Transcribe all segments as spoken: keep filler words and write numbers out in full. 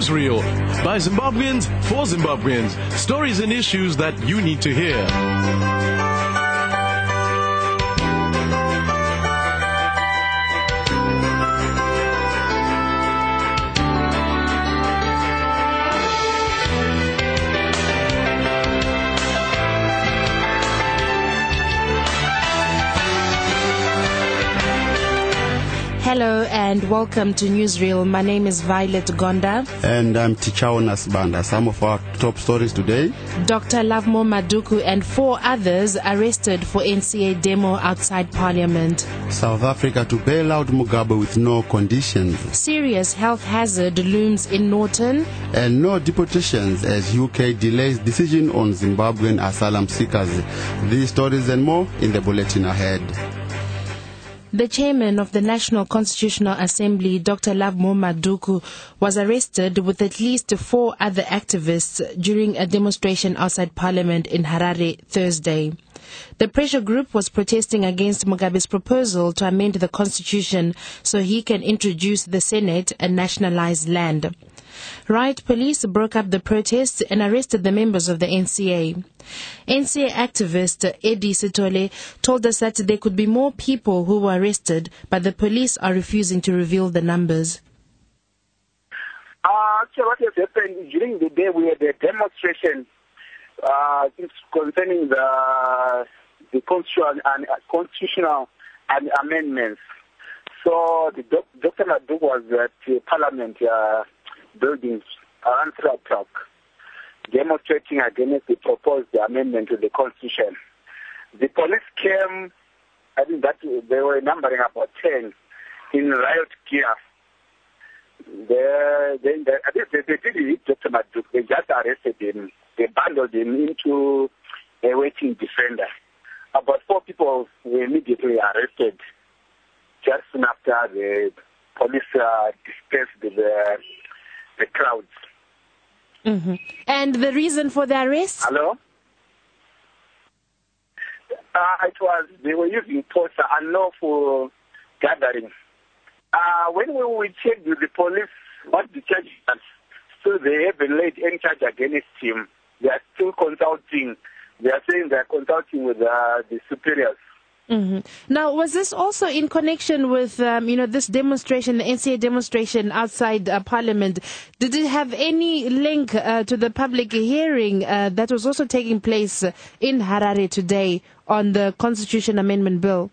Newsreel, by Zimbabweans for Zimbabweans. Stories and issues that you need to hear. Hello and welcome to Newsreel. My name is Violet Gonda. And I'm Tichao Nasbanda. Some of our top stories today. Doctor Lovemore Maduku and four others arrested for N C A demo outside Parliament. South Africa to bail out Mugabe with no conditions. Serious health hazard looms in Norton. And no deportations as U K delays decision on Zimbabwean asylum seekers. These stories and more in the bulletin ahead. The chairman of the National Constitutional Assembly, Doctor Lovemore Maduku, was arrested with at least four other activists during a demonstration outside Parliament in Harare Thursday. The pressure group was protesting against Mugabe's proposal to amend the constitution so he can introduce the Senate and nationalize land. Riot police broke up the protests and arrested the members of the N C A. N C A activist Eddie Sitole told us that there could be more people who were arrested, but the police are refusing to reveal the numbers. Uh, actually, what has happened during the day, we had a demonstration uh, concerning the the constitutional and uh, constitutional and amendments. So the doc, Doctor Maduku was at uh, Parliament uh, buildings around three o'clock, demonstrating against the proposed amendment to the Constitution. The police came, I think that they were numbering about ten in riot gear. They, they, they, I think they, they didn't hit Doctor Maduku, they just arrested him. They bundled him into a waiting defender. About four people were immediately arrested just soon after the police uh, dispersed the the crowds. Mm-hmm. And the reason for the arrest? Hello? Uh, it was, they were using poster unlawful gathering. Uh, when we, we checked with the police what the charge was, so they haven't laid any charge against him. They are still consulting. They are saying they are consulting with uh, the superiors. Mm-hmm. Now, was this also in connection with, um, you know, this demonstration, the N C A demonstration outside uh, Parliament? Did it have any link uh, to the public hearing uh, that was also taking place in Harare today on the Constitution Amendment Bill?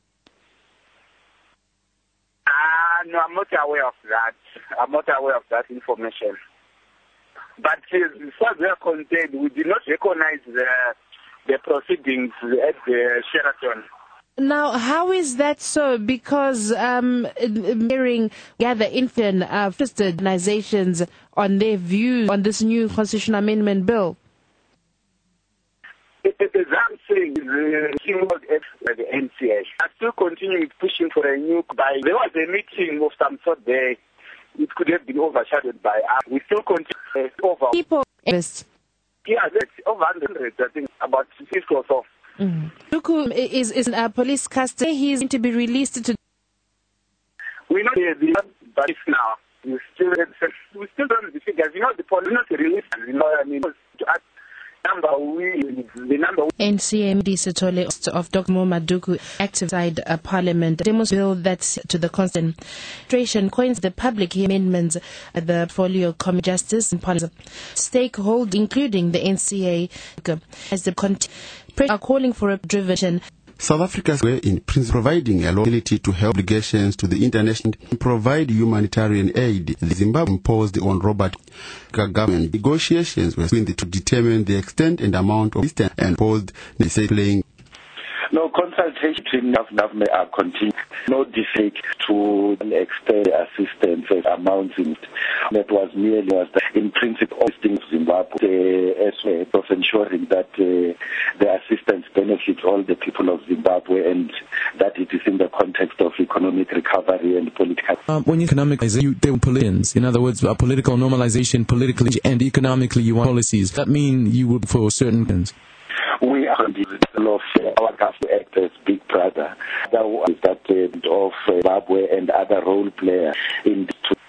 Uh, no, I'm not aware of that. I'm not aware of that information. But as far as we are concerned, we did not recognize the, the proceedings at the Sheraton. Now, how is that so? Because um, hearing gather infant uh, organizations on their views on this new constitutional amendment bill. It is I'm saying the single by the N C A. I still continue pushing for a new by. There was a meeting of some sort there. It could have been overshadowed by us. We still continue uh, over people. Yeah, that's over hundred. I think about six or so. Maduku is is in uh, police custody. He is going to be released to. We know the, the but now we still we still don't know the figures. You know the police not released. You know I mean number we the number. N C A M D Sitole of Doctor Maduku active side uh, Parliament demos bill that's to the concentration coins the public amendments at the portfolio committee justice and policy stakeholders including the N C A as the cont- are calling for a driven. South Africa is in principle providing a liability to help obligations to the international and provide humanitarian aid. The Zimbabwe imposed on Robert government negotiations were between the to determine the extent and amount of assistance and posed the say playing. No, consultation between government are continuing. No defect to extend assistance amounting. That was merely was the, in principle assisting Zimbabwe uh, as way of ensuring that uh, the assistance benefits all the people of Zimbabwe and that it is in the context of economic recovery and political. Um, when you economically, you, they were politicians. In other words, a political normalization, politically and economically, you want policies. That mean you would for certain things. We are the law of our government act as big brother. That was that uh, of Zimbabwe and other role players in the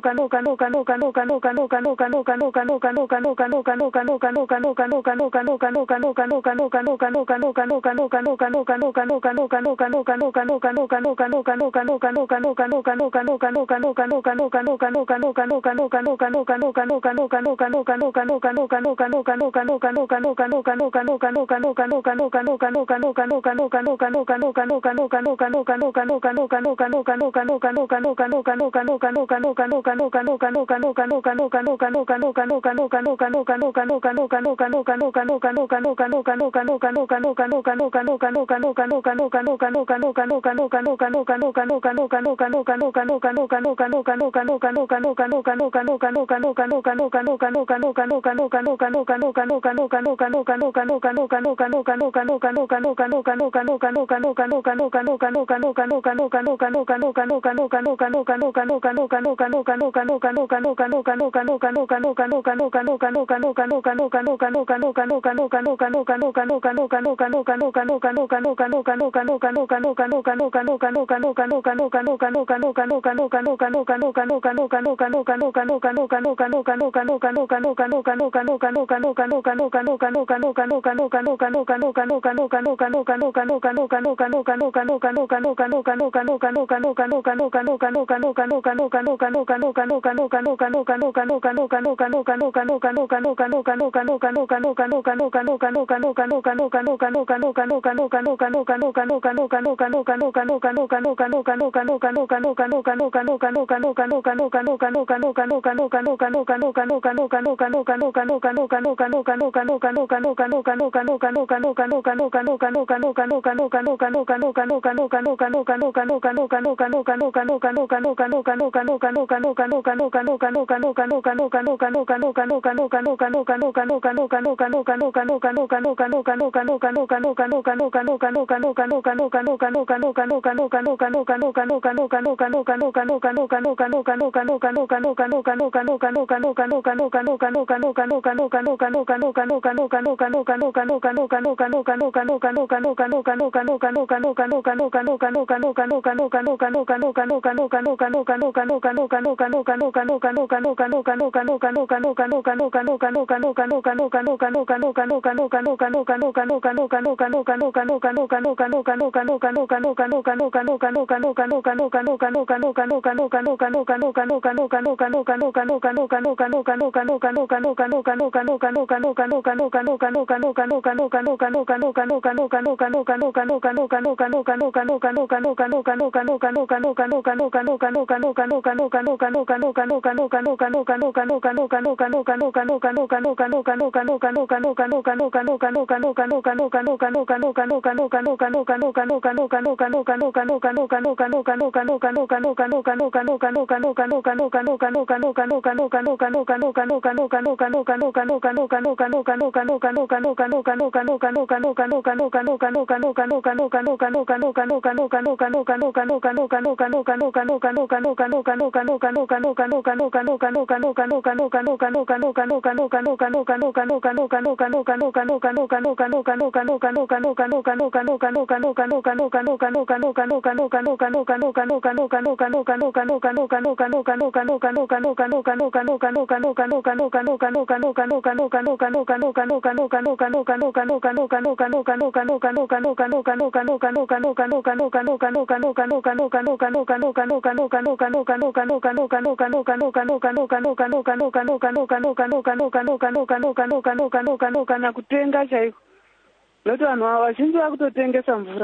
kutenga chaiko nokuti vanhu vazhinji vakutotengesa mvura.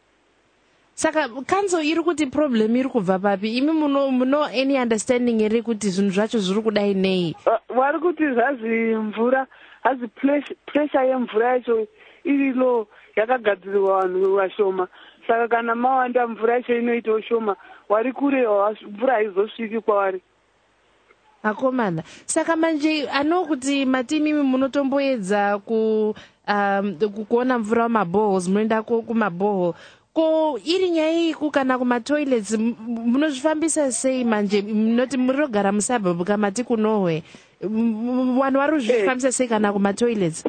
Saka kanzo iri kuti problem iri kubva papi? Imi muno muno any understanding ere kuti zvinhu zvacho zviri kudai nei? Vari kuti zvazi mvura hazi pressure yemvura yacho iri low yakagadzirirwa vanhu vashoma, saka kana mawanda mvura yacho inoitawo shoma, wari kure mvura haizosviki kwavari. Akomana, saka manje ano kuti matimi munotomboedza ku um, kuona mvura maboholes, munoenda kumabohol, ko iri nyaya kana kumatoilets munozvifambisa sei manje? Munoti munogara musuburb kamati kunohwe, vanhu vari kuzvifambisa sei kana kumatoilets?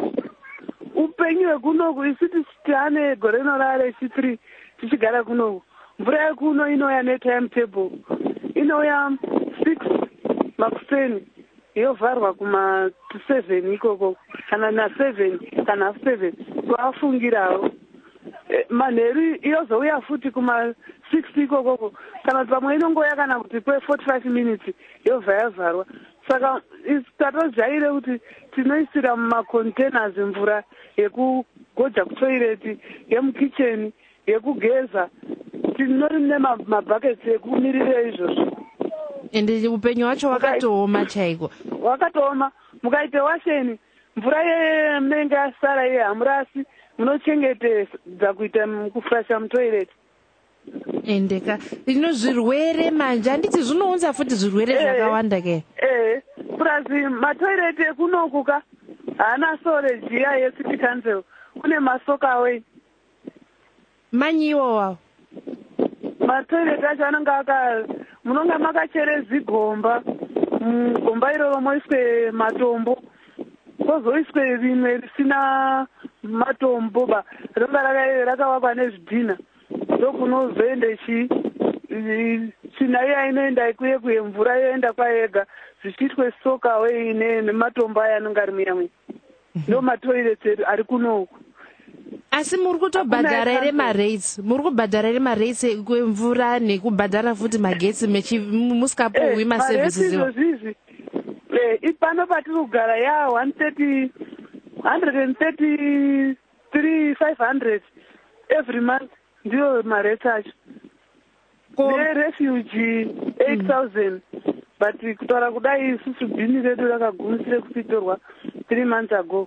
Upenyu hwekunoku isi tiane gore rino chitiri tichigara kunoku, mvura yekuno inouya netimetable, inouya six makuseni yovharwa kuma seven ikoko kana na seven kana half seven kwafungirawo manheru yozouya futi kuma six ikokoko kana kuti pamwe inongoya kana kuti kwe forty-five minutes yobva yavharwa. Saka tatojaire kuti tinoisira mumacontainers mvura yekugoja kutoireti, yemukicheni, yekugeza, tinori nemabhakets ekumirira izvozvo. Ende upenyu wacho wakatooma chaiko. Wakatooma. Mukaite washeni, mvura yenenge yasara yehamurasi munochengetedza kuita kuflasha mutoireti. Endeka ino zvirwere manje handiti zvinounza futi zvirwere zvakawanda ke. Eh, purazi matoireti ekunokuka haana storage iya yecity council, kune masokaway. Manyiwo wawo. Matoireti acho anenge aka munonga makachere zigomba, gomba iroro moiswe matombo, kozoiswe rimwe risina matombo ba ringa rakavakwa nezvidhina. Ndokunozoende chi china iya inoenda ikuye kuye mvura yoenda kwayega zvichiitwe sokaway nematombo aya anonga ari muyamwe. Ndo matoireti ari kunoku. Asi muri kutobhadhara ere marates? Muri kubhadhara ere marates kwemvura nekubhadhara futi magetsi musikapuhwi maservices iwo? Izvozvizi ipano patiri kugara ya one thirty, one thirty-three five hundred every month ndiyo marates acho. Nerefugee eight thousand, but kutaura kudai isusu bhini redu rakagumisire kupitorwa three months ago.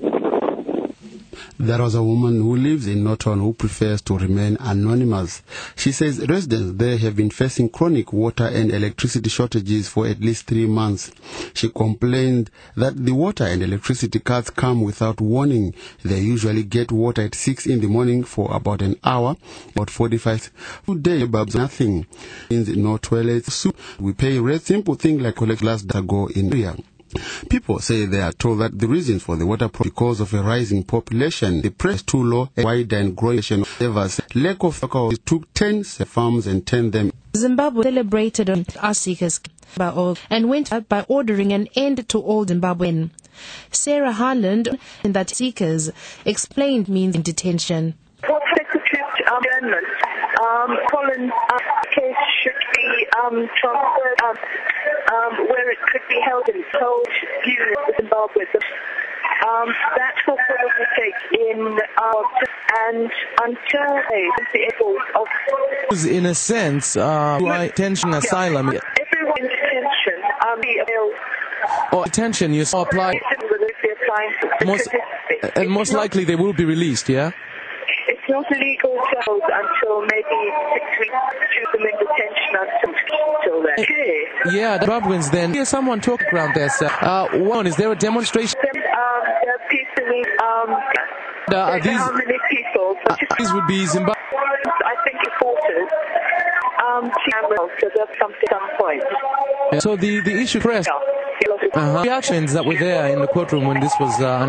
There was a woman who lives in Norton who prefers to remain anonymous. She says residents there have been facing chronic water and electricity shortages for at least three months. She complained that the water and electricity cuts come without warning. They usually get water at six in the morning for about an hour, about forty-five days, but nothing. No toilets. We pay rent, simple thing like collect last ago in area. People say they are told that the reasons for the water problem because of a rising population, the price too low, a wide and growing levels, lack of alcohol took ten farms and turned them. Zimbabwe celebrated on our seekers and went out by ordering an end to all Zimbabwean. Sarah Harland, in that seekers, explained means in detention. What Secretary um, Amendment, um, Collins' uh, case should be um, transferred um, um, where it could be held in Seoul, Zimbabwe. Um, that will probably take in uh, and until the able of. In a sense, uh, detention asylum. Everyone in detention, um, be or detention, you saw apply. Most, and most likely they will be released, yeah? It's not illegal to hold until maybe six weeks to them in detention until then. Okay. Yeah, the Zimbabweans then. Here's someone talking around there, sir. Uh, one, is there a demonstration? Um, there are people, um, uh, are these, how many people? Uh, these would be Zimbabwe. I think reporters. Um, so there's some, some point. Yeah, so the, the issue press. Uh-huh. Reactions that were there in the courtroom when this was. Uh,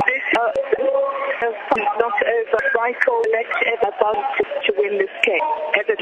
not over. Michael elected about to, to win this case.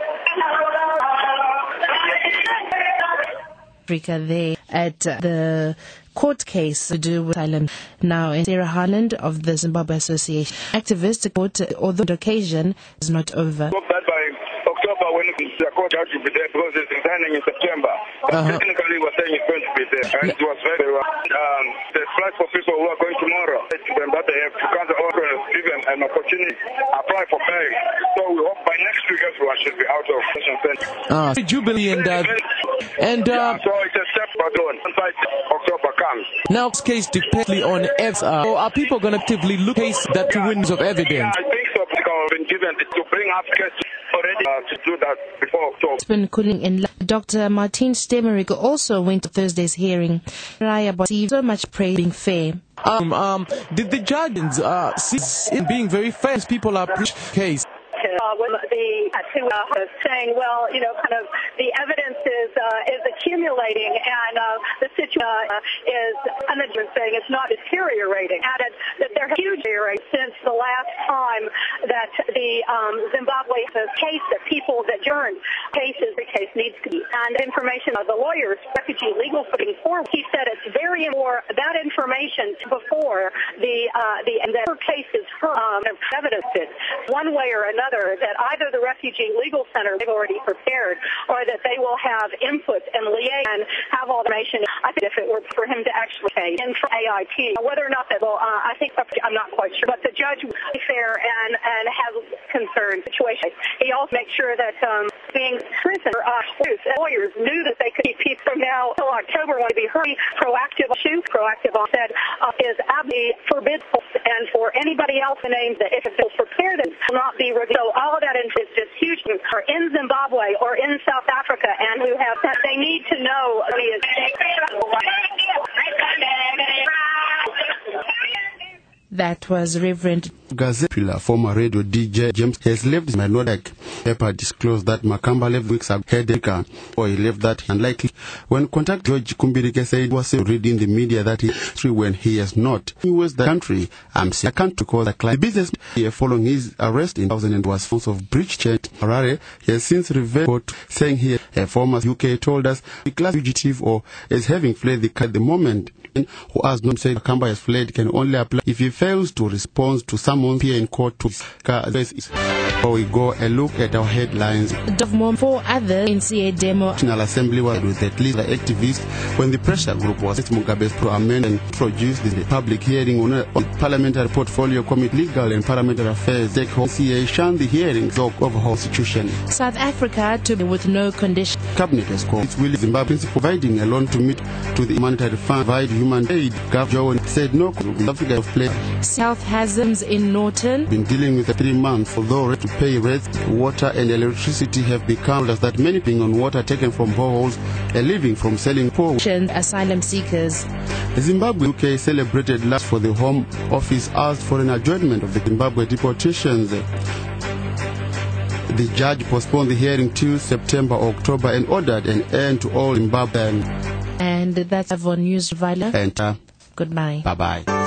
Africa there at uh, the court case to do with asylum. Now, Sarah Harland of the Zimbabwe Association activist court, although the occasion is not over. October when the court judge will be there because it's intending in September. Uh-huh. Technically, we're saying it's going to be there, and it was very well. Um, there's flights for people who are going tomorrow, them that they have to cancel over and give them an opportunity apply for bail. So we hope by next week everyone should be out of detention center. Ah, Jubilee and uh, and uh, yeah, so it's a step but on once October comes. Now, this case depends on evidence. Uh, so are people going to actively look at case that yeah. wins of evidence? Yeah, I think so. Because I've been given to bring up cases already uh, to do that before October. It's been cooling in. Doctor Martin Stemmerik also went to Thursday's hearing. Raya received so much praise being fair. Um, um, did the judges uh, see in being very fair as people are preaching case? Uh, when the two uh, saying, well, you know, kind of the evidence is uh, is accumulating, and uh, the situation uh, is, I'm not even saying it's not deteriorating, added that they're huge since the last time that the um, Zimbabwe case that people that adjourned cases, the case needs to be, and information of the lawyers, refugee legal footing forward. He said it's very more that information before the uh, the and that her case is her um, evidence it one way or another, that either the Refugee Legal Center they've already prepared, or that they will have input and liaise and have all the information. I think if it were for him to actually pay in for A I T, whether or not that will, uh, I think I'm not quite sure, but the judge will be fair and and have concerned situation. He also makes sure that um, being prison uh, lawyers knew that they could keep people from now until October want to be heard. Proactive issue, proactive said uh, is absolutely forbidden, and for anybody else to name that if it's prepared it will not be revealed. So all of that is just huge. Are in Zimbabwe or in South Africa, and who have that they need to know. That was Reverend Gazepila, former radio D J James, has left his minority. Pepper disclosed that Makamba left weeks ago, headache, or he left that unlikely. When contacted, George Kumbirike said he was reading the media that he true when he has not. He was the country. I'm saying I can't call the client. The business here following his arrest in two thousand was forms of breach chain. Harare, he has since revealed, saying here a former U K told us the class fugitive or is having fled the at the moment. Who has not said Makamba has fled can only apply if he fails to respond to someone here in court to before we go a look at our headlines. Four other N C A demo National Assembly was with at least the activists when the pressure group was Mugabe's pro-amendment and produced the public hearing on, a, on Parliamentary Portfolio Committee Legal and Parliamentary Affairs. The N C A shunned the hearings of the constitution. South Africa to be with no condition. Cabinet has called its willing Zimbabwe providing a loan to meet to the humanitarian fund provide human aid. Governor said no. Africa of play. South hazards in Norton. Been dealing with the three months, although to pay rent, water and electricity have become as that many being on water taken from boreholes and living from selling poor. Asylum seekers. Zimbabwe U K celebrated last for the Home Office asked for an adjournment of the Zimbabwe deportations. The judge postponed the hearing till September or October and ordered an end to all Zimbabwean. And that's Avon News, Viola. And uh, goodbye. Bye bye.